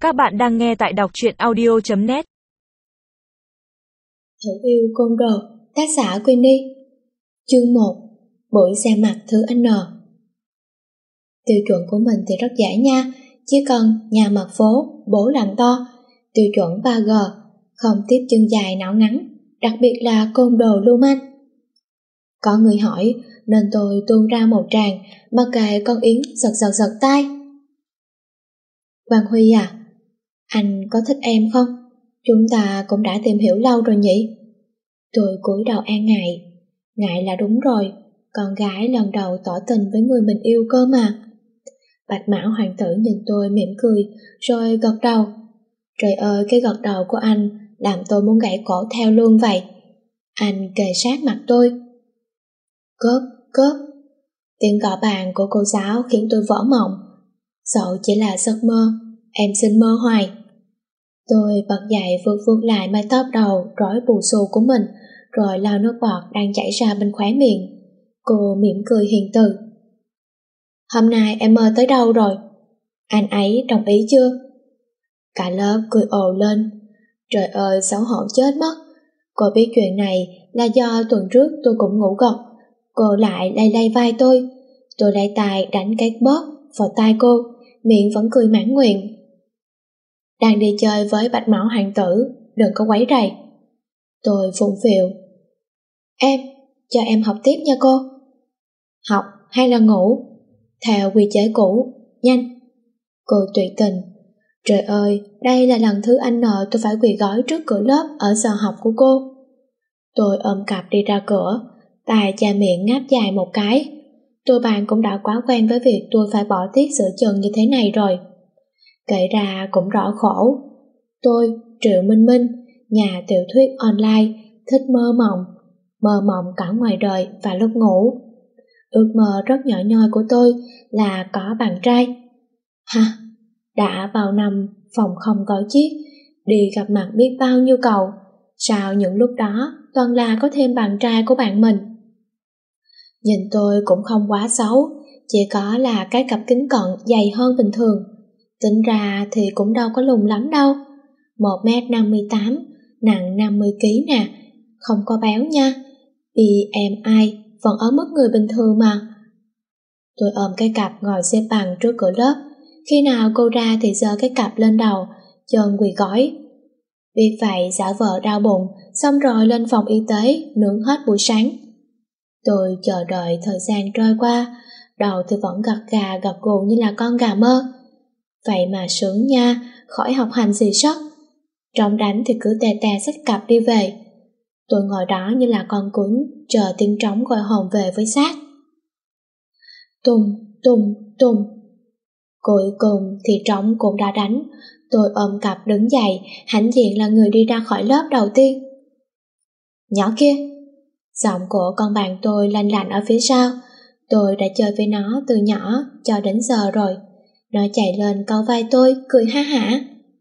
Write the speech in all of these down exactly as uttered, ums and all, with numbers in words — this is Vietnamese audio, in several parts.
Các bạn đang nghe tại đọc truyện audio chấm net. Thử yêu côn đồ, tác giả Queenie. Chương một. Buổi ra mặt thứ N. Tiêu chuẩn của mình thì rất dễ nha, chỉ cần nhà mặt phố, bố làm to, tiêu chuẩn ba G, không tiếp chân dài não ngắn, đặc biệt là côn đồ lưu manh. Có người hỏi nên tôi tuôn ra một tràng, mặc kệ con Yến giật giật giật tay. Quang Huy à, anh có thích em không? Chúng ta cũng đã tìm hiểu lâu rồi nhỉ? Tôi cúi đầu an ngại. Ngại là đúng rồi, con gái lần đầu tỏ tình với người mình yêu cơ mà. Bạch Mão hoàng tử nhìn tôi mỉm cười, rồi gật đầu. Trời ơi, cái gật đầu của anh làm tôi muốn gãy cổ theo luôn vậy. Anh kề sát mặt tôi. Cớp, cớp. Tiếng gõ bàn của cô giáo khiến tôi vỡ mộng. Dẫu chỉ là giấc mơ, em xin mơ hoài. Tôi bật dậy vuốt vuốt lại mái tóc đầu rối bù xù của mình, rồi lau nước bọt đang chảy ra bên khóe miệng. Cô mỉm cười hiền từ. Hôm nay em mơ tới đâu rồi? Anh ấy đồng ý chưa? Cả lớp cười ồ lên. Trời ơi, xấu hổ chết mất. Cô biết chuyện này là do tuần trước tôi cũng ngủ gật. Cô lại lay lay vai tôi. Tôi lay tài đánh cái bóp vào tai cô, miệng vẫn cười mãn nguyện. Đang đi chơi với Bạch Mão hoàng tử, đừng có quấy rầy. Tôi phụng phịu. Em, cho em học tiếp nha cô. Học hay là ngủ? Theo quy chế cũ, nhanh. Cô tùy tình. Trời ơi, đây là lần thứ anh nợ tôi phải quỳ gối trước cửa lớp ở giờ học của cô. Tôi ôm cặp đi ra cửa, tài chà miệng ngáp dài một cái. Tôi bạn cũng đã quá quen với việc tôi phải bỏ tiết giữa chừng như thế này rồi. Kể ra cũng rõ khổ. Tôi, Triệu Minh Minh, nhà tiểu thuyết online, thích mơ mộng, mơ mộng cả ngoài đời và lúc ngủ. Ước mơ rất nhỏ nhoi của tôi là có bạn trai. Ha, đã bao năm phòng không có chiếc, đi gặp mặt biết bao nhiêu cầu, sao những lúc đó toàn là có thêm bạn trai của bạn mình. Nhìn tôi cũng không quá xấu, chỉ có là cái cặp kính cận dày hơn bình thường. Tính ra thì cũng đâu có lùn lắm đâu. một mét năm mươi tám, nặng năm mươi ki lô gam nè, không có béo nha. bê em i vẫn ở mức người bình thường mà. Tôi ôm cái cặp ngồi xếp bằng trước cửa lớp. Khi nào cô ra thì giơ cái cặp lên đầu, chân quỳ gối. Biết vậy giả vờ đau bụng, xong rồi lên phòng y tế nướng hết buổi sáng. Tôi chờ đợi thời gian trôi qua, đầu thì vẫn gật gà gật gù như là con gà mơ. Vậy mà sướng nha, khỏi học hành gì sót. Trống đánh thì cứ tè tè xách cặp đi về. Tôi ngồi đó như là con cún, chờ tiếng trống gọi hồn về với xác. Tùng, tùng, tùng. Cuối cùng thì trống cũng đã đánh. Tôi ôm cặp đứng dậy, hãnh diện là người đi ra khỏi lớp đầu tiên. Nhỏ kia. Giọng của con bạn tôi lanh lảnh ở phía sau. Tôi đã chơi với nó từ nhỏ cho đến giờ rồi. Nó chạy lên câu vai tôi, cười ha hả.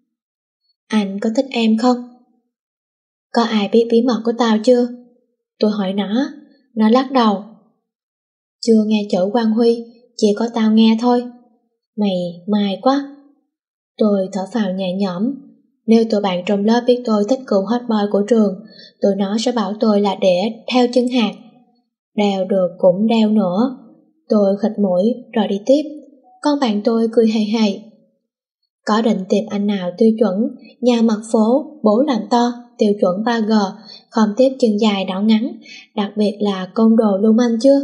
Anh có thích em không? Có ai biết bí mật của tao chưa? Tôi hỏi nó. Nó lắc đầu. Chưa nghe chữ Quang Huy, chỉ có tao nghe thôi. Mày mai quá. Tôi thở phào nhẹ nhõm. Nếu tụi bạn trong lớp biết tôi thích cựu hot boy của trường, tụi nó sẽ bảo tôi là để theo chân hạt. Đeo được cũng đeo nữa. Tôi khịt mũi rồi đi tiếp. Con bạn tôi cười hề hề. Có định tìm anh nào tiêu chuẩn, nhà mặt phố, bố làm to, tiêu chuẩn ba G, không tiếp chân dài đảo ngắn, đặc biệt là côn đồ lưu manh chưa?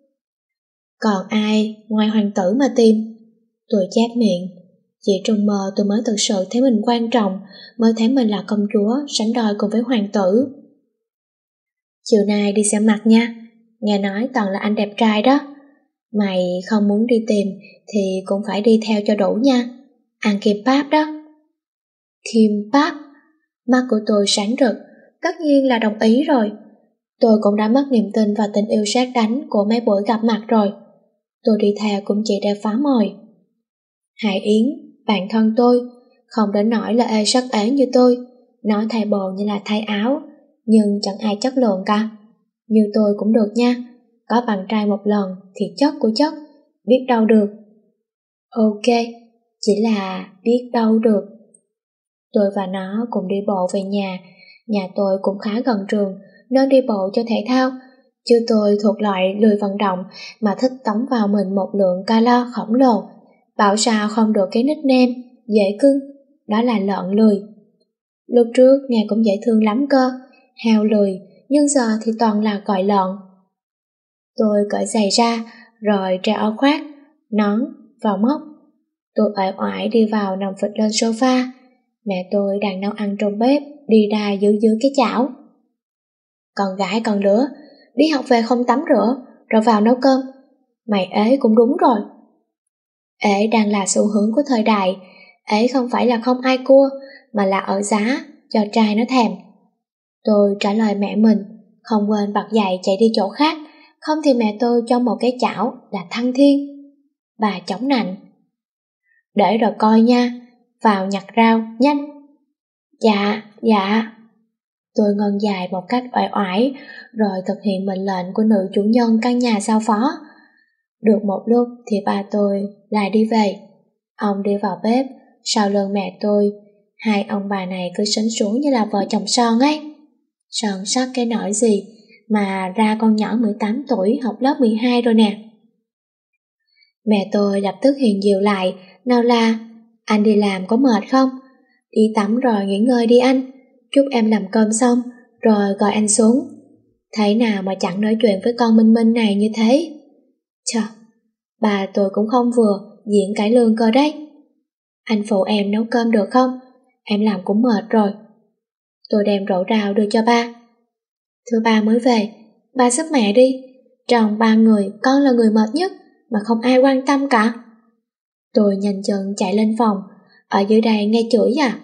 Còn ai ngoài hoàng tử mà tìm? Tôi chép miệng. Chỉ trong mơ tôi mới thực sự thấy mình quan trọng, mới thấy mình là công chúa, sánh đôi cùng với hoàng tử. Chiều nay đi xem mặt nha, nghe nói toàn là anh đẹp trai đó. Mày không muốn đi tìm thì cũng phải đi theo cho đủ nha. Ăn kim páp đó. Kim páp? Mắt của tôi sáng rực, tất nhiên là đồng ý rồi. Tôi cũng đã mất niềm tin vào tình yêu sát đánh của mấy buổi gặp mặt rồi. Tôi đi theo cũng chỉ để phá mồi. Hải Yến, bạn thân tôi, không đến nỗi là ê sắc ế như tôi. Nó thay bồ như là thay áo, nhưng chẳng ai chất lượng cả. Như tôi cũng được nha. Có bạn trai một lần thì chất của chất, biết đâu được. Ok, chỉ là biết đâu được. Tôi và nó cùng đi bộ về nhà. Nhà tôi cũng khá gần trường, nên đi bộ cho thể thao. Chứ tôi thuộc loại lười vận động mà thích tống vào mình một lượng calo khổng lồ. Bảo sao không được cái nickname dễ cưng, đó là lợn lười. Lúc trước nghe cũng dễ thương lắm cơ, heo lười, nhưng giờ thì toàn là gọi lợn. Tôi cởi giày ra, rồi treo áo khoác, nón, vào móc. Tôi uể oải đi vào nằm phịch lên sofa. Mẹ tôi đang nấu ăn trong bếp, đi ra giữ giữ cái chảo. Con gái con lứa, đi học về không tắm rửa, rồi vào nấu cơm. Mày ế cũng đúng rồi. Ế đang là xu hướng của thời đại. Ế không phải là không ai cua, mà là ở giá, cho trai nó thèm. Tôi trả lời mẹ mình, không quên bật dậy chạy đi chỗ khác, không thì mẹ tôi cho một cái chảo là thăng thiên. Bà chống nạnh. Để rồi coi nha, vào nhặt rau, nhanh. Dạ, dạ. Tôi ngân dài một cách uể oải, rồi thực hiện mệnh lệnh của nữ chủ nhân căn nhà giao phó. Được một lúc thì ba tôi lại đi về. Ông đi vào bếp, sau lưng mẹ tôi. Hai ông bà này cứ sánh xuống như là vợ chồng son ấy. Son sắc cái nỗi gì mà ra con nhỏ mười tám tuổi học lớp mười hai rồi nè. Mẹ tôi lập tức hiền dịu lại, nào là: anh đi làm có mệt không? Đi tắm rồi nghỉ ngơi đi anh. Chúc em làm cơm xong, rồi gọi anh xuống. Thế nào mà chẳng nói chuyện với con Minh Minh này như thế? Trời, bà tôi cũng không vừa, diện cải lương cơ đấy. Anh phụ em nấu cơm được không? Em làm cũng mệt rồi. Tôi đem rổ rau đưa cho ba. Thưa ba mới về, ba giúp mẹ đi. Trong ba người, con là người mệt nhất, mà không ai quan tâm cả. Tôi nhanh chân chạy lên phòng. Ở dưới đây nghe chửi à?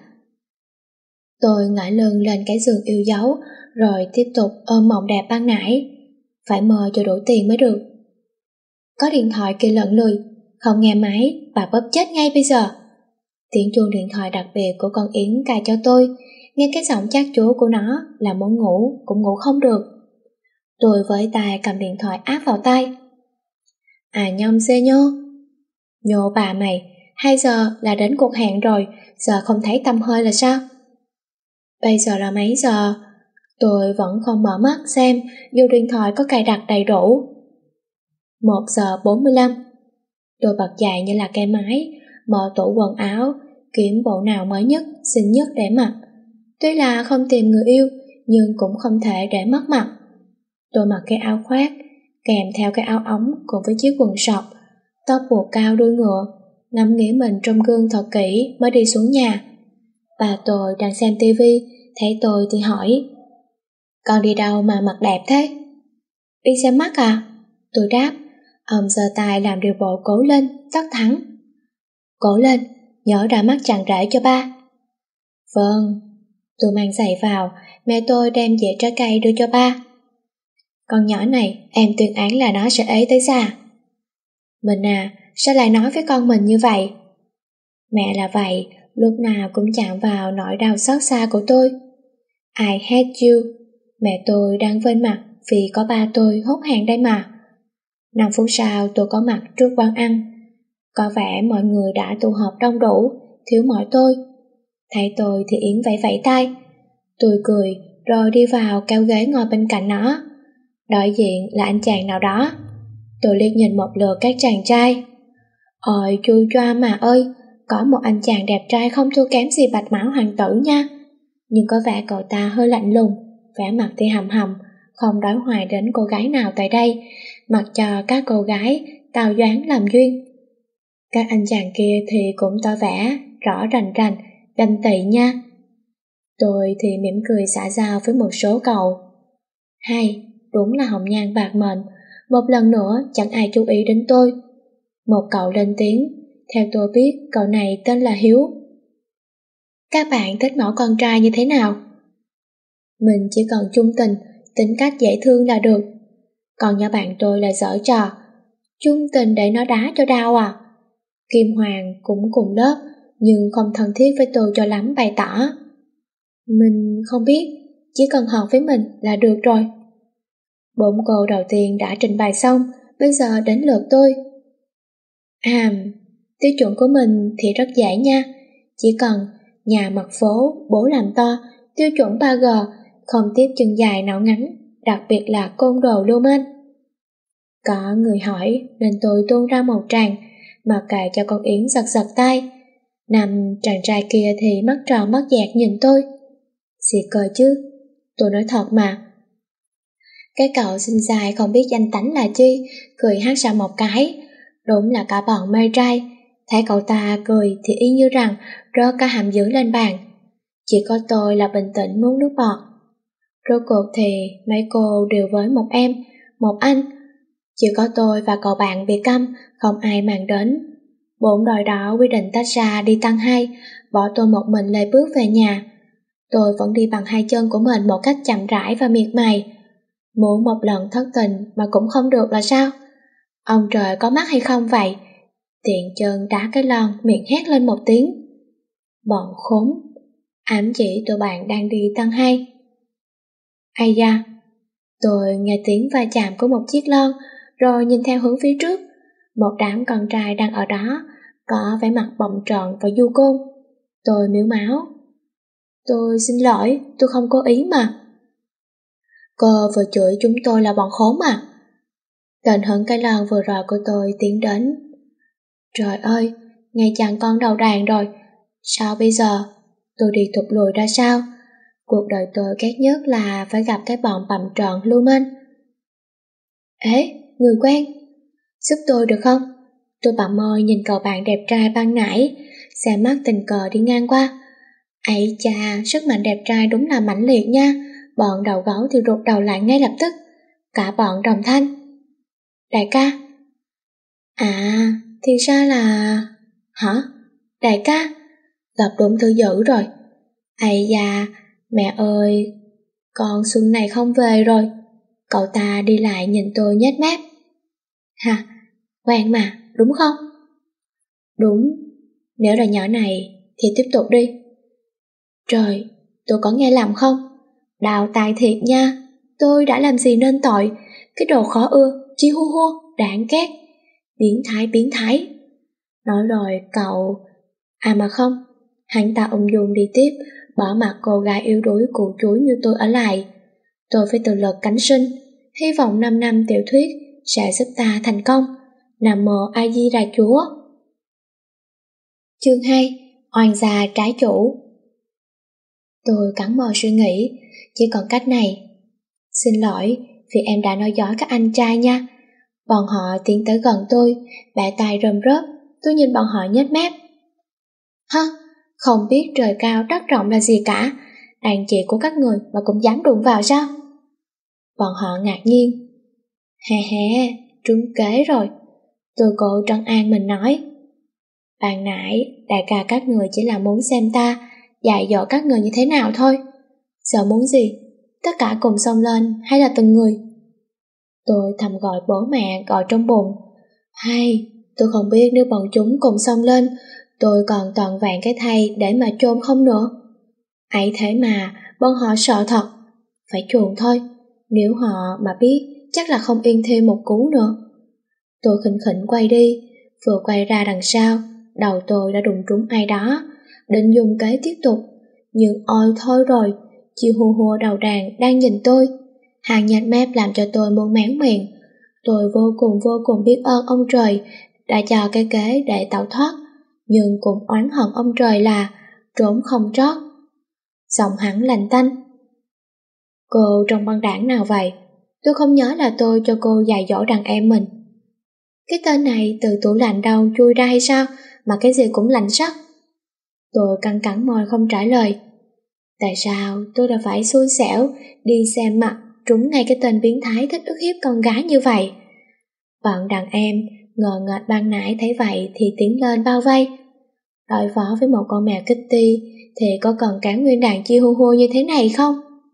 Tôi ngã lưng lên cái giường yêu dấu, rồi tiếp tục ôm mộng đẹp ban nãy. Phải mơ cho đủ tiền mới được. Có điện thoại kia lận lười, không nghe máy, bà bóp chết ngay bây giờ. Tiếng chuông điện thoại đặc biệt của con Yến cài cho tôi, nghe cái giọng chát chúa của nó là muốn ngủ cũng ngủ không được. Tôi với tay cầm điện thoại áp vào tay. À nhông xê nhô. Nhô bà mày, hai giờ là đến cuộc hẹn rồi, giờ không thấy tăm hơi là sao? Bây giờ là mấy giờ? Tôi vẫn không mở mắt xem dù điện thoại có cài đặt đầy đủ. Một giờ bốn mươi lăm. Tôi bật dậy như là cây máy, mở tủ quần áo, kiếm bộ nào mới nhất, xinh nhất để mặc. Tuy là không tìm người yêu, nhưng cũng không thể để mất mặt. Tôi mặc cái áo khoác, kèm theo cái áo ống cùng với chiếc quần sọt, tóc buộc cao đuôi ngựa, ngắm nghía mình trong gương thật kỹ mới đi xuống nhà. Bà tôi đang xem tivi, thấy tôi thì hỏi: con đi đâu mà mặt đẹp thế? Đi xem mắt à? Tôi đáp. Ông giơ tay làm điều bộ cố lên, tất thắng. Cố lên, nhớ ra mắt chàng rể cho ba. Vâng. Tôi mang giày vào, mẹ tôi đem dĩa trái cây đưa cho ba. Con nhỏ này, em tuyên án là nó sẽ ế tới già. Mình à, sao lại nói với con mình như vậy? Mẹ là vậy, lúc nào cũng chạm vào nỗi đau xót xa của tôi. I hate you. Mẹ tôi đang vênh mặt vì có ba tôi hốt hàng đây mà. Năm phút sau tôi có mặt trước quán ăn. Có vẻ mọi người đã tụ họp đông đủ, thiếu mỗi tôi. Thấy tôi thì Yến vẫy vẫy tay. Tôi cười rồi đi vào kéo ghế ngồi bên cạnh nó. Đối diện là anh chàng nào đó. Tôi liếc nhìn một lượt các chàng trai. Ôi chui choa mà ơi, có một anh chàng đẹp trai không thua kém gì Bạch Mão hoàng tử nha. Nhưng có vẻ cậu ta hơi lạnh lùng, vẻ mặt thì hầm hầm, không đói hoài đến cô gái nào tại đây, mặc cho các cô gái tào doán làm duyên. Các anh chàng kia thì cũng tỏ vẻ rõ rành rành, ganh tị nha. Tôi thì mỉm cười xã giao với một số cậu. Hay, đúng là hồng nhan bạc mệnh, một lần nữa chẳng ai chú ý đến tôi. Một cậu lên tiếng, theo tôi biết cậu này tên là Hiếu. Các bạn thích mẫu con trai như thế nào? Mình chỉ cần trung tình, tính cách dễ thương là được. Còn nhỏ bạn tôi là giở trò. Trung tình để nó đá cho đau à? Kim Hoàng cũng cùng lớp, nhưng không thân thiết với tôi cho lắm bày tỏ. Mình không biết, chỉ cần hợp với mình là được rồi. Bốn cô đầu tiên đã trình bày xong, bây giờ đến lượt tôi. À, tiêu chuẩn của mình thì rất dễ nha. Chỉ cần Nhà mặt phố, bố làm to, tiêu chuẩn ba G, không tiếp chân dài não ngắn, đặc biệt là côn đồ lưu manh. Có người hỏi nên tôi tuôn ra một tràng, mặc kệ cho con Yến giật giật tay. Nằm chàng trai kia thì mắt tròn mắt dẹt nhìn tôi. Xì cơ chứ, tôi nói thật mà. Cái cậu xinh dài không biết danh tánh là chi, cười hát ra một cái. Đúng là cả bọn mê trai. Thấy cậu ta cười thì y như rằng rớt cả hàm dưới lên bàn. Chỉ có tôi là bình tĩnh nuốt nước bọt. Rốt cuộc thì mấy cô đều với một em, một anh. Chỉ có tôi và cậu bạn bị câm, không ai mang đến. Bốn đôi đó quyết định tách ra đi tăng hai, bỏ tôi một mình lê bước về nhà. Tôi vẫn đi bằng hai chân của mình một cách chậm rãi và miệt mài. Muốn một lần thất tình mà cũng không được là sao? Ông trời có mắt hay không vậy? Tiện chân đá cái lon, miệng hét lên một tiếng. Bọn khốn, ám chỉ tụi bạn đang đi tăng hai. Ai da, tôi nghe tiếng va chạm của một chiếc lon, rồi nhìn theo hướng phía trước. Một đám con trai đang ở đó, có vẻ mặt bầm trợn và du côn. Tôi miếu máu. Tôi xin lỗi, tôi không cố ý mà. Cô vừa chửi chúng tôi là bọn khốn mà. Tên hận cái lon vừa rồi của tôi tiến đến. Trời ơi, ngày chẳng con đầu đàn rồi. Sao bây giờ? Tôi đi thụt lùi ra sao? Cuộc đời tôi ghét nhất là phải gặp cái bọn bầm trợn lưu manh. Ế, người quen, giúp tôi được không? Tôi bặm môi nhìn cậu bạn đẹp trai ban nãy, xe mắt tình cờ đi ngang qua. Ấy cha, sức mạnh đẹp trai đúng là mãnh liệt nha. Bọn đầu gấu thì rụt đầu lại ngay lập tức. Cả bọn đồng thanh. Đại ca. À, thì ra là... Hả? Đại ca? Gặp đúng thứ dữ rồi. Ây da, mẹ ơi, con Xuân này không về rồi. Cậu ta đi lại nhìn tôi nhếch mép. Hả? Quen mà, đúng không? Đúng, nếu là nhỏ này thì tiếp tục đi. Trời, tôi có nghe lầm không? Đào tài thiệt nha, tôi đã làm gì nên tội? Cái đồ khó ưa, chi hu hu, đáng ghét. Biến thái biến thái. Nói rồi cậu... À mà không, hắn ta ung dung đi tiếp, bỏ mặc cô gái yếu đuối cụ chuối như tôi ở lại. Tôi phải tự lực cánh sinh, hy vọng năm năm tiểu thuyết sẽ giúp ta thành công. Nam mô A Di Đà Chúa. Chương hai. Oan gia trái chủ. Tôi cắn môi suy nghĩ, chỉ còn cách này. Xin lỗi vì em đã nói dối các anh trai nha. Bọn họ tiến tới gần tôi, bẻ tay rơm rớp. Tôi nhìn bọn họ nhếch mép. Hơ, không biết trời cao đất rộng là gì cả. Đàn chị của các người mà cũng dám đụng vào sao? Bọn họ ngạc nhiên. Hè hè, trúng kế rồi. Tôi cố trấn an mình nói. Ban nãy, đại ca các người chỉ là muốn xem ta dạy dỗ các người như thế nào thôi. Giờ muốn gì? Tất cả cùng xông lên hay là từng người? Tôi thầm gọi bố mẹ gọi trong bụng. Hay, tôi không biết nếu bọn chúng cùng xông lên, tôi còn toàn vẹn cái thay để mà chôn không nữa. Ấy thế mà, bọn họ sợ thật. Phải chuồn thôi, nếu họ mà biết chắc là không yên thêm một cú nữa. Tôi khinh khỉnh quay đi, vừa quay ra đằng sau, đầu tôi đã đụng trúng ai đó, định dùng kế tiếp tục, nhưng ôi thôi rồi, chị hù hùa đầu đàn đang nhìn tôi, hàng nhạt mép làm cho tôi muốn méo miệng. Tôi vô cùng vô cùng biết ơn ông trời đã cho cái kế để tẩu thoát, nhưng cũng oán hận ông trời là trốn không trót. Giọng hắn lành tanh. Cô trong băng đảng nào vậy? Tôi không nhớ là tôi cho cô dạy dỗ đàn em mình. Cái tên này từ tủ lạnh đâu chui ra hay sao mà cái gì cũng lạnh sắc? Tôi căng cắn môi không trả lời. Tại sao tôi đã phải xui xẻo đi xem mặt trúng ngay cái tên biến thái thích ức hiếp con gái như vậy? Bọn đàn em ngờ nghệch ban nãy thấy vậy thì tiến lên bao vây. Đối phó với một con mèo Kitty thì có cần cả nguyên đàn chi hu hu như thế này không?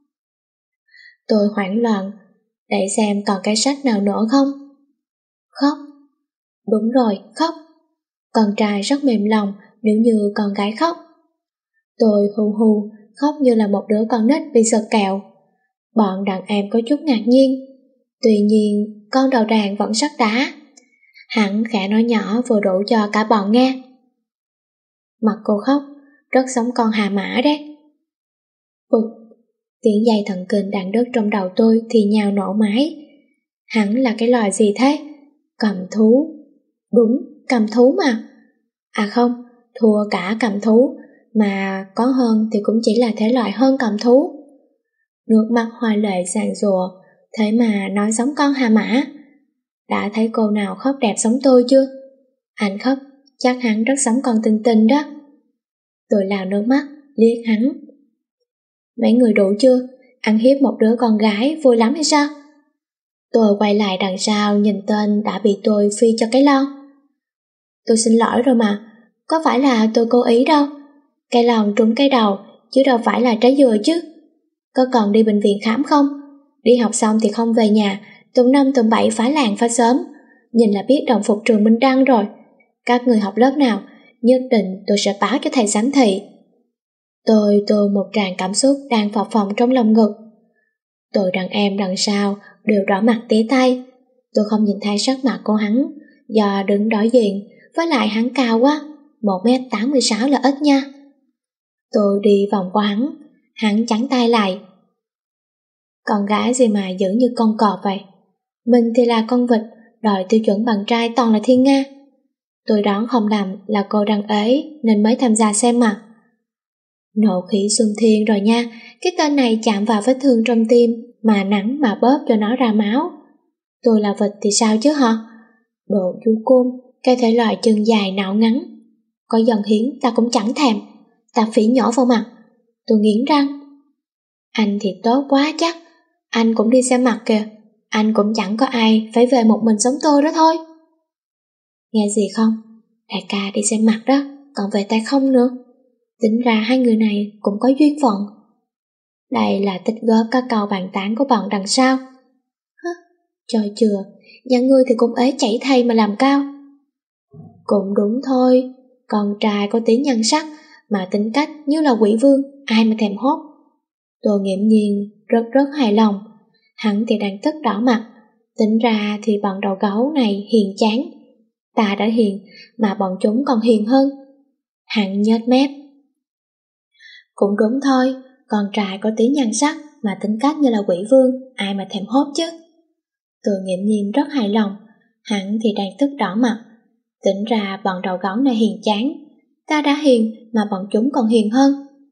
Tôi hoảng loạn, để xem còn cái sách nào nữa không? Khóc. Đúng rồi, khóc. Con trai rất mềm lòng nếu như con gái khóc. Tôi hù hù, khóc như là một đứa con nít bị sờ kẹo. Bọn đàn em có chút ngạc nhiên. Tuy nhiên, con đầu đàn vẫn sắt đá. Hắn khẽ nói nhỏ vừa đủ cho cả bọn nghe. Mặt cô khóc, rất giống con hà mã đấy. Bụt, tiếng dây thần kinh đang đứt trong đầu tôi thì nhào nổ máy. Hắn là cái loài gì thế? Cầm thú. Đúng, cầm thú mà. À không, thua cả cầm thú, mà có hơn thì cũng chỉ là thể loại hơn cầm thú. Nước mắt hoa lệ giàn giụa, thế mà nói giống con hà mã. Đã thấy cô nào khóc đẹp giống tôi chưa? Anh khóc, chắc hắn rất giống con Tinh Tinh đó. Tôi lao nước mắt, liếc hắn. Mấy người đủ chưa? Ăn hiếp một đứa con gái vui lắm hay sao? Tôi quay lại đằng sau nhìn tên đã bị tôi phi cho cái lon. Tôi xin lỗi rồi mà, có phải là tôi cố ý đâu. Cái lon trúng cái đầu, chứ đâu phải là trái dừa chứ. Có còn đi bệnh viện khám không? Đi học xong thì không về nhà, tuần năm tuần bảy phá làng phá xóm. Nhìn là biết đồng phục trường Minh Đăng rồi. Các người học lớp nào, nhất định tôi sẽ báo cho thầy giám thị. Tôi tôi một tràng cảm xúc đang phập phồng trong lòng ngực. Tôi đàn em đằng sau đều đỏ mặt tía tay. Tôi không nhìn thấy sắc mặt của hắn, do đứng đối diện, với lại hắn cao quá, một mét tám mươi sáu là ít nha. Tôi đi vòng qua hắn, hắn chắn tay lại. Con gái gì mà giữ như con cọp vậy? Mình thì là con vịt, đòi tiêu chuẩn bằng trai toàn là thiên nga. Tôi đoán không lầm là cô đang ế nên mới tham gia xem mà. Nộ khí xung thiên rồi nha, cái tên này chạm vào vết thương trong tim mà nắng mà bóp cho nó ra máu. Tôi là vịt thì sao chứ hả? Đồ du côn, cái thể loại chân dài não ngắn. Có dần hiến ta cũng chẳng thèm, ta phỉ nhỏ vào mặt. Tôi nghiến răng. Anh thì tốt quá chắc, anh cũng đi xem mặt kìa, anh cũng chẳng có ai phải về một mình giống tôi đó thôi. Nghe gì không? Đại ca đi xem mặt đó, còn về tay không nữa. Tính ra hai người này cũng có duyên phận. Đây là tích góp các câu bàn tán của bọn đằng sau. Hứ, trời chừa, nhà ngươi thì cũng ế chảy thay mà làm cao. Cũng đúng thôi, con trai có tí nhan sắc mà tính cách như là quỷ vương, ai mà thèm hốt. Tôi nghiễm nhiên rất rất hài lòng. Hắn thì đang tức đỏ mặt. Tính ra thì bọn đầu gấu này hiền chán. Ta đã hiền mà bọn chúng còn hiền hơn. Hắn nhếch mép. Cũng đúng thôi, con trai có tí nhan sắc mà tính cách như là quỷ vương, ai mà thèm hốt chứ. Tôi nghiễm nhiên rất hài lòng. Hắn thì đang tức đỏ mặt. Tính ra bọn đầu gấu này hiền chán. Ta đã hiền mà bọn chúng còn hiền hơn.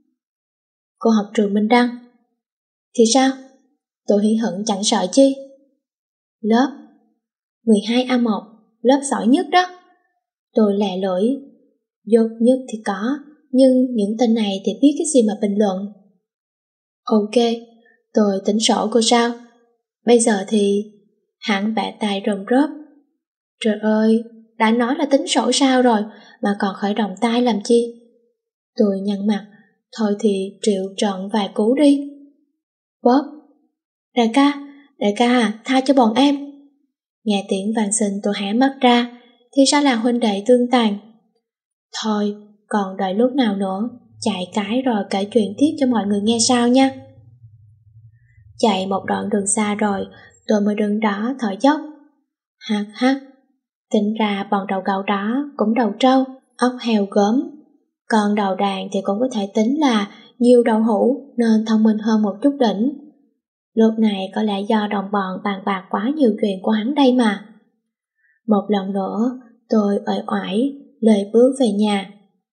Cô học trường Minh Đăng thì sao? Tôi hí hửng chẳng sợ chi. Lớp mười hai A một, lớp giỏi nhất đó. Tôi lè lưỡi. Dốt nhất thì có, nhưng những tên này thì biết cái gì mà bình luận. Ok, tôi tính sổ cô sao? Bây giờ thì... Hắn bẻ tay rôm rớp. Trời ơi, đã nói là tính sổ sao rồi mà còn khởi động tay làm chi? Tôi nhăn mặt. Thôi thì triệu trọn vài cú đi. Bóp. Đại ca, đại ca à, tha cho bọn em. Nghe tiếng vang sinh tôi hé mắt ra, thì ra là huynh đệ tương tàn. Thôi, còn đợi lúc nào nữa, chạy cái rồi kể chuyện tiếp cho mọi người nghe sao nha. Chạy một đoạn đường xa rồi, tôi mới đứng đó thở dốc. Hắc hắc, tính ra bọn đầu gấu đó cũng đầu trâu, ốc heo gớm. Còn đầu đàn thì cũng có thể tính là nhiều đậu hũ nên thông minh hơn một chút đỉnh. Lúc này có lẽ do đồng bọn bàn bạc quá nhiều chuyện của hắn đây mà. Một lần nữa, tôi uể oải, lê bước về nhà.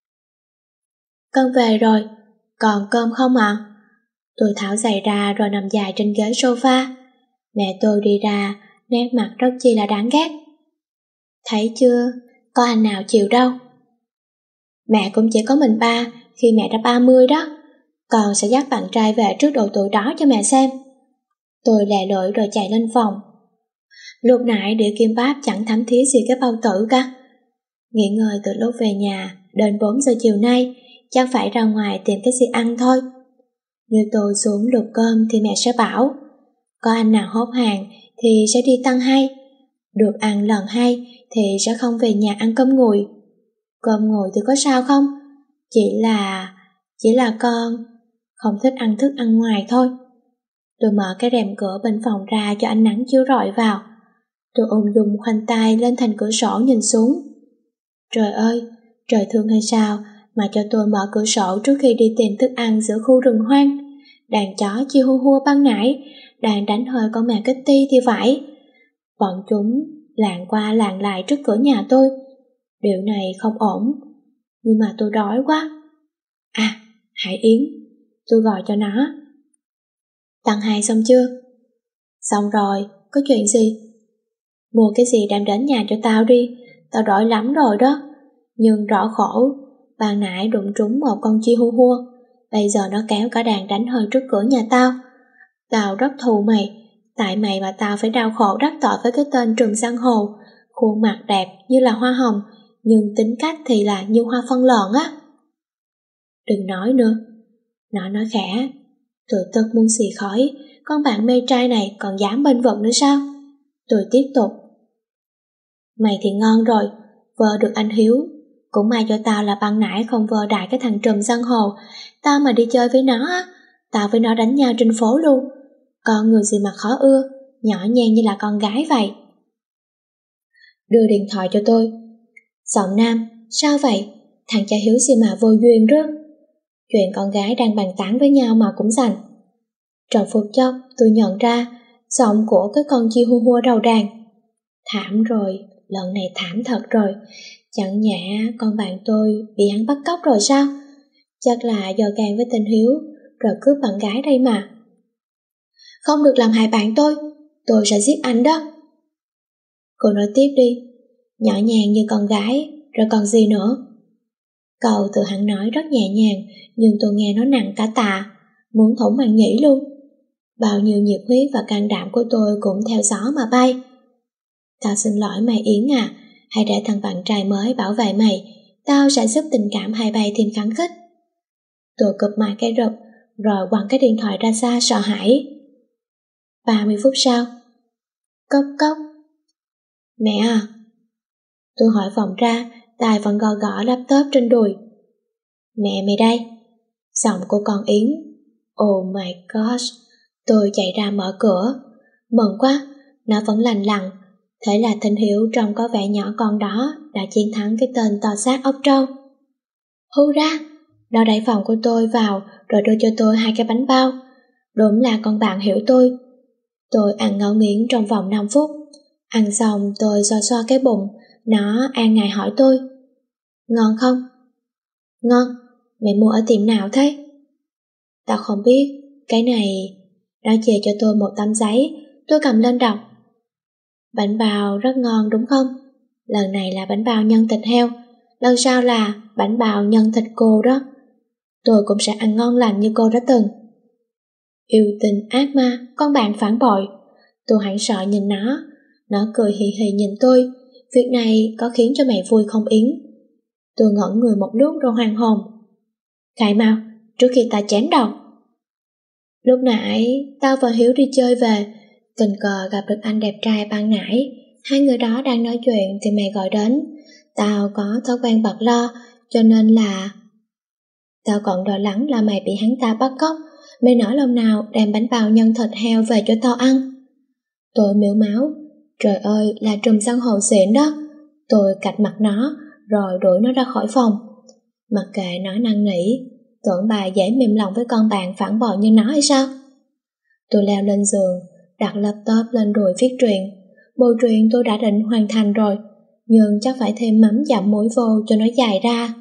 Con về rồi, còn cơm không ạ? À? Tôi tháo giày ra rồi nằm dài trên ghế sofa. Mẹ tôi đi ra, nét mặt rất chi là đáng ghét. Thấy chưa, có anh nào chịu đâu. Mẹ cũng chỉ có mình ba khi mẹ đã ba mươi đó. Con sẽ dắt bạn trai về trước độ tuổi đó cho mẹ xem. Tôi lè lưỡi rồi chạy lên phòng. Lúc nãy đĩa kim báp chẳng thấm thía gì cái bao tử cả. Nghỉ ngơi từ lúc về nhà, đến bốn giờ chiều nay, chắc phải ra ngoài tìm cái gì ăn thôi. Nếu tôi xuống lục cơm thì mẹ sẽ bảo, có anh nào hốt hàng thì sẽ đi tăng hai. Được ăn lần hai thì sẽ không về nhà ăn cơm nguội. Cơm nguội thì có sao không? Chỉ là... chỉ là con không thích ăn thức ăn ngoài thôi. Tôi mở cái rèm cửa bên phòng ra cho ánh nắng chiếu rọi vào. Tôi ôm dùng khoanh tay lên thành cửa sổ nhìn xuống. Trời ơi, trời thương hay sao mà cho tôi mở cửa sổ trước khi đi tìm thức ăn giữa khu rừng hoang. Đàn chó Chihuahua ban nãy đang đánh hơi con mèo Kitty thì phải. Bọn chúng lạng qua lạng lại trước cửa nhà tôi. Điều này không ổn, nhưng mà tôi đói quá. À, Hải Yến, tôi gọi cho nó. Tăng hai xong chưa? Xong rồi, có chuyện gì? Mua cái gì đem đến nhà cho tao đi, tao đói lắm rồi đó. Nhưng rõ khổ, ban nãy đụng trúng một con Chihuahua, bây giờ nó kéo cả đàn đánh hơi trước cửa nhà tao. Tao rất thù mày, tại mày mà tao phải đau khổ đắc tội với cái tên trùm san hô, khuôn mặt đẹp như là hoa hồng, nhưng tính cách thì là như hoa phân lợn á. Đừng nói nữa, nó nói khẽ. Tôi tức muốn xì khói, con bạn mê trai này còn dám bênh vực nữa sao? Tôi tiếp tục. Mày thì ngon rồi, vợ được anh Hiếu. Cũng may cho tao là ban nãy không vơ đại cái thằng trùm san hô. Tao mà đi chơi với nó á, tao với nó đánh nhau trên phố luôn. Con người gì mà khó ưa, nhỏ nhen như là con gái vậy. Đưa điện thoại cho tôi. Giọng nam, sao vậy? Thằng cha Hiếu gì mà vô duyên rước. Chuyện con gái đang bàn tán với nhau mà cũng rành. Trong phút chốc tôi nhận ra giọng của cái con Chihuahua đầu đàn. Thảm rồi, lần này thảm thật rồi. Chẳng nhẽ con bạn tôi bị hắn bắt cóc rồi sao? Chắc là do gan với tên Hiếu rồi cướp bạn gái đây mà. Không được làm hại bạn tôi, tôi sẽ giết anh đó. Cô nói tiếp đi, nhỏ nhàng như con gái, rồi còn gì nữa? Câu từ hắn nói rất nhẹ nhàng, nhưng tôi nghe nó nặng cả tạ, muốn thủng màng nhĩ luôn. Bao nhiêu nhiệt huyết và can đảm của tôi cũng theo gió mà bay. Tao xin lỗi mày Yến à, hãy để thằng bạn trai mới bảo vệ mày, tao sẽ giúp tình cảm hai bay thêm khắng khích. Tôi cụp mặt cái rụp, rồi quăng cái điện thoại ra xa sợ hãi. ba mươi phút sau. Cốc cốc. Mẹ à. Tôi hỏi vọng ra, Tài vẫn gõ gõ laptop trên đùi. Mẹ mày đây. Giọng của con Yến. Oh my gosh. Tôi chạy ra mở cửa. Mừng quá, nó vẫn lành lặn. Thế là Thịnh Hiếu trông có vẻ nhỏ con đó đã chiến thắng cái tên to xác ốc trâu. Hú ra, nó đẩy phòng của tôi vào rồi đưa cho tôi hai cái bánh bao. Đúng là con bạn hiểu tôi. Tôi ăn ngấu nghiến trong vòng năm phút. Ăn xong tôi xoa xoa cái bụng. Nó an ngại hỏi tôi. Ngon không? Ngon. Mẹ mua ở tiệm nào thế? Tao không biết. Cái này... Nó chìa cho tôi một tấm giấy. Tôi cầm lên đọc. Bánh bao rất ngon đúng không? Lần này là bánh bao nhân thịt heo. Lần sau là bánh bao nhân thịt cô đó. Tôi cũng sẽ ăn ngon lành như cô đã từng. Yêu tình ác ma, con bạn phản bội. Tôi hoảng sợ nhìn nó. Nó cười hì hì nhìn tôi. Việc này có khiến cho mẹ vui không Yến? Tôi ngẩn người một lúc rồi hoàn hồn. Khai mau, trước khi ta chém đầu. Lúc nãy tao và Hiếu đi chơi về, tình cờ gặp được anh đẹp trai ban nãy. Hai người đó đang nói chuyện thì mày gọi đến. Tao có thói quen bật lo, cho nên là... Tao còn lo lắng là mày bị hắn ta bắt cóc. Mày nói lần nào đem bánh bao nhân thịt heo về cho tao ăn. Tôi miếu máu. Trời ơi, là trùm san hô xịn đó. Tôi cạch mặt nó, rồi đuổi nó ra khỏi phòng. Mặc kệ nó năn nỉ, tưởng bà dễ mềm lòng với con bạn phản bội như nó hay sao? Tôi leo lên giường, đặt laptop lên đùi viết truyện. Bộ truyện tôi đã định hoàn thành rồi, nhưng chắc phải thêm mắm dặm muối vô cho nó dài ra.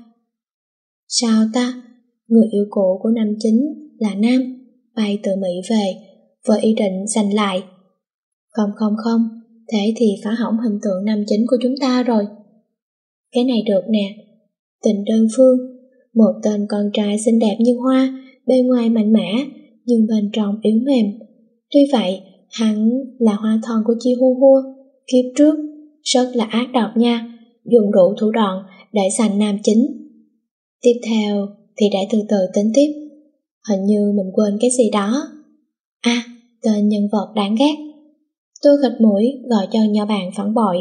Sao ta? Người yêu cũ của năm chính là Nam, bay từ Mỹ về, với ý định giành lại. Không không không, thế thì phá hỏng hình tượng nam chính của chúng ta rồi. Cái này được nè. Tình đơn phương, một tên con trai xinh đẹp như hoa, bên ngoài mạnh mẽ, nhưng bên trong yếu mềm. Tuy vậy, hắn là hoa thon của Chihuahua, kiếp trước, rất là ác độc nha, dùng đủ thủ đoạn để giành nam chính. Tiếp theo thì để từ từ tính tiếp. Hình như mình quên cái gì đó. À, tên nhân vật đáng ghét. Tôi khịt mũi gọi cho nhỏ bạn phản bội.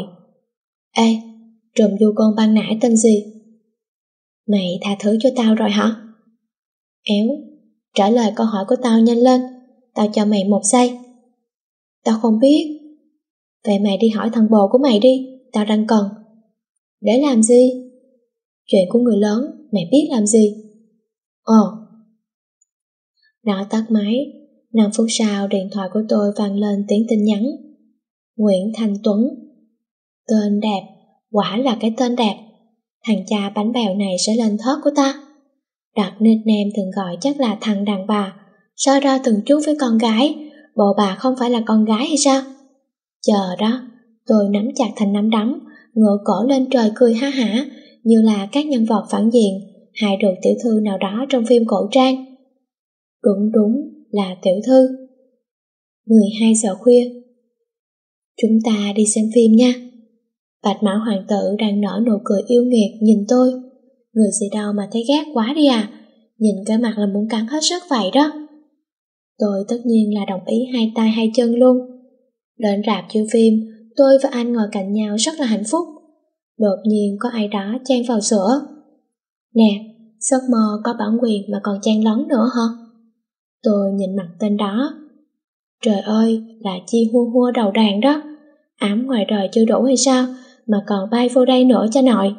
Ê, trùm du con ban nãy tên gì? Mày tha thứ cho tao rồi hả? Éo, trả lời câu hỏi của tao nhanh lên. Tao cho mày một giây. Tao không biết. Vậy mày đi hỏi thằng bồ của mày đi, tao đang cần. Để làm gì? Chuyện của người lớn, mẹ biết làm gì? Ồ. Nó tắt máy. Năm phút sau điện thoại của tôi vang lên tiếng tin nhắn. Nguyễn Thanh Tuấn. Tên đẹp, quả là cái tên đẹp. Thằng cha bánh bèo này sẽ lên thớt của ta. Đặt nickname thường gọi chắc là thằng đàn bà, so ra từng chút với con gái, bộ bà không phải là con gái hay sao? Chờ đó, tôi nắm chặt thành nắm đấm, ngửa cổ lên trời cười ha hả, như là các nhân vật phản diện, hại được tiểu thư nào đó trong phim cổ trang. Đúng đúng là tiểu thư. mười hai giờ khuya. Chúng ta đi xem phim nha. Bạch Mã Hoàng tử đang nở nụ cười yêu nghiệt nhìn tôi. Người gì đâu mà thấy ghét quá đi à, nhìn cái mặt là muốn cắn hết sức vậy đó. Tôi tất nhiên là đồng ý hai tay hai chân luôn. Lên rạp chiếu phim, tôi và anh ngồi cạnh nhau rất là hạnh phúc. Đột nhiên có ai đó chen vào sữa. Nè, giấc mơ có bản quyền mà còn chen lấn nữa hả? Tôi nhìn mặt tên đó. Trời ơi, là chi hua hua đầu đàn đó. Ám ngoài đời chưa đủ hay sao mà còn bay vô đây nữa cho nội.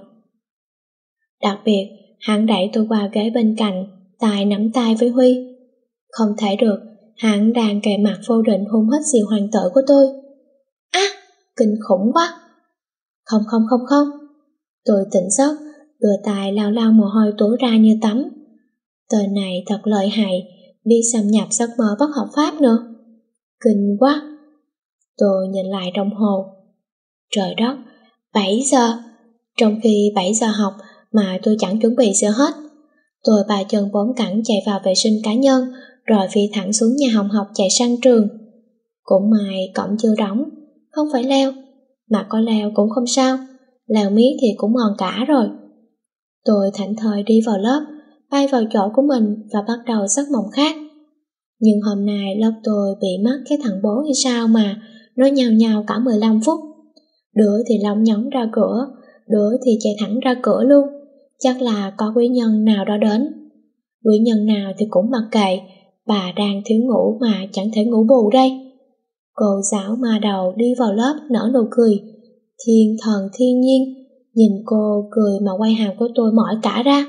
Đặc biệt, hắn đẩy tôi qua ghế bên cạnh, tay nắm tay với Huy. Không thể được, hắn đang kề mặt vô định hôn hết dì hoàng tử của tôi. Á, à, kinh khủng quá. Không không không không. Tôi tỉnh giấc, đưa tay lau lau mồ hôi túa ra như tắm. Tên này thật lợi hại, biết xâm nhập giấc mơ bất hợp pháp nữa. Kinh quá. Tôi nhìn lại đồng hồ. Trời đất, bảy giờ. Trong khi bảy giờ học mà tôi chẳng chuẩn bị sửa hết. Tôi ba chân bốn cẳng chạy vào vệ sinh cá nhân, rồi phi thẳng xuống nhà hồng học chạy sang trường. Cũng may cổng chưa đóng, không phải leo, mà có leo cũng không sao, leo miết thì cũng ngon cả rồi. Tôi thảnh thơi đi vào lớp, bay vào chỗ của mình và bắt đầu giấc mộng khác. Nhưng hôm nay lớp tôi bị mắc cái thằng bố hay sao mà nó nhào nhào cả mười lăm phút. Đứa thì lóng nhóng ra cửa, đứa thì chạy thẳng ra cửa luôn. Chắc là có quý nhân nào đó đến. Quý nhân nào thì cũng mặc kệ, bà đang thiếu ngủ mà chẳng thể ngủ bù đây. Cô giáo ma đầu đi vào lớp nở nụ cười thiên thần thiên nhiên, nhìn cô cười mà quay hàm của tôi mỏi cả ra.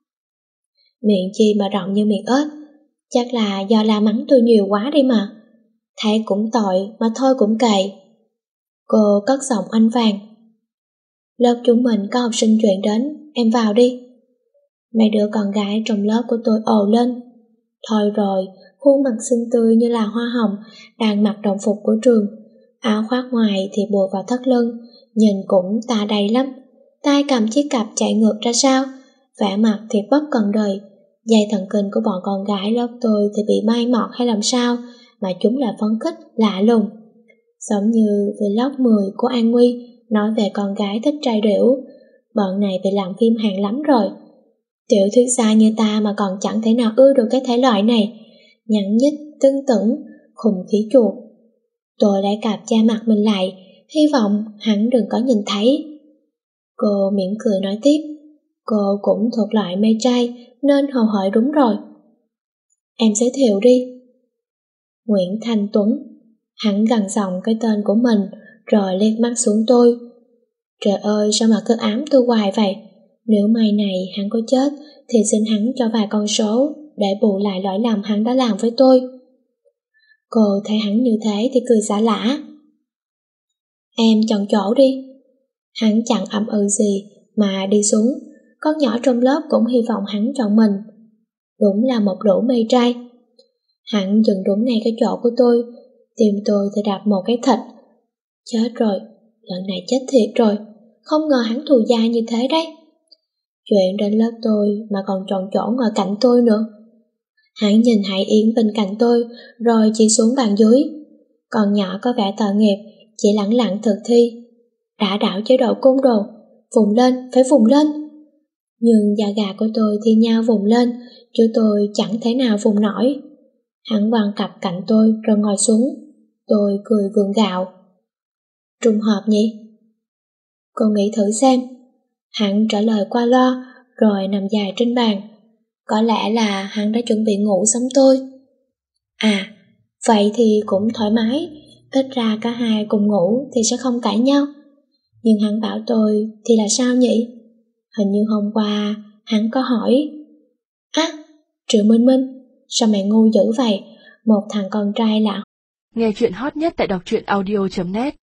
Miệng chi mà rộng như miệng ếch, chắc là do la mắng tôi nhiều quá đi mà. Thấy cũng tội mà thôi cũng kệ. Cô cất giọng anh vàng. Lớp chúng mình có học sinh chuyển đến, em vào đi. Mấy đứa con gái trong lớp của tôi ồ lên. Thôi rồi, khuôn mặt xinh tươi như là hoa hồng, đang mặc đồng phục của trường. Áo khoác ngoài thì buộc vào thắt lưng, nhìn cũng tà đầy lắm. Tay cầm chiếc cặp chạy ngược ra sau, vẻ mặt thì bất cần đời. Dây thần kinh của bọn con gái lớp tôi thì bị mai mọt hay làm sao, mà chúng là phấn khích, lạ lùng. Giống như vlog mười của An Nguy nói về con gái thích trai đểu. Bọn này bị làm phim hàng lắm rồi. Tiểu thuyết gia như ta mà còn chẳng thể nào ưa được cái thể loại này. Nhẵn nhít, tưng tửng, khùng khí chuột. Tôi lại cạp cha mặt mình lại, hy vọng hắn đừng có nhìn thấy. Cô mỉm cười nói tiếp. Cô cũng thuộc loại mê trai nên hầu hởi đúng rồi. Em giới thiệu đi. Nguyễn Thanh Tuấn. Hắn gằn giọng cái tên của mình rồi liếc mắt xuống tôi. Trời ơi, sao mà cứ ám tôi hoài vậy? Nếu mai này hắn có chết thì xin hắn cho vài con số để bù lại lỗi lầm hắn đã làm với tôi. Cô thấy hắn như thế thì cười xả lả. Em chọn chỗ đi. Hắn chẳng ậm ừ gì mà đi xuống. Con nhỏ trong lớp cũng hy vọng hắn chọn mình. Đúng là một lũ mê trai. Hắn dừng đúng ngay cái chỗ của tôi. Tim tôi thì đạp một cái thịt. Chết rồi, lần này chết thiệt rồi. Không ngờ hắn thù dai như thế đấy. Chuyện đến lớp tôi mà còn chọn chỗ ngồi cạnh tôi nữa. Hắn nhìn Hải Yến bên cạnh tôi rồi chỉ xuống bàn dưới. Con nhỏ có vẻ tội nghiệp, chỉ lẳng lặng thực thi. Đã đảo chế độ côn đồ, vùng lên, phải vùng lên. Nhưng da gà của tôi thì nhau vùng lên, chứ tôi chẳng thể nào vùng nổi. Hắn quăng cặp cạnh tôi rồi ngồi xuống. Tôi cười gượng gạo. Trùng hợp nhỉ? Cô nghĩ thử xem. Hắn trả lời qua lo rồi nằm dài trên bàn. Có lẽ là hắn đã chuẩn bị ngủ giống tôi. À, vậy thì cũng thoải mái. Ít ra cả hai cùng ngủ thì sẽ không cãi nhau. Nhưng hắn bảo tôi thì là sao nhỉ? Hình như hôm qua Hắn có hỏi: Á, Triệu Minh Minh, sao mày ngu dữ vậy? Một thằng con trai lạ. Nghe chuyện hot nhất tại đọc truyện audio chấm net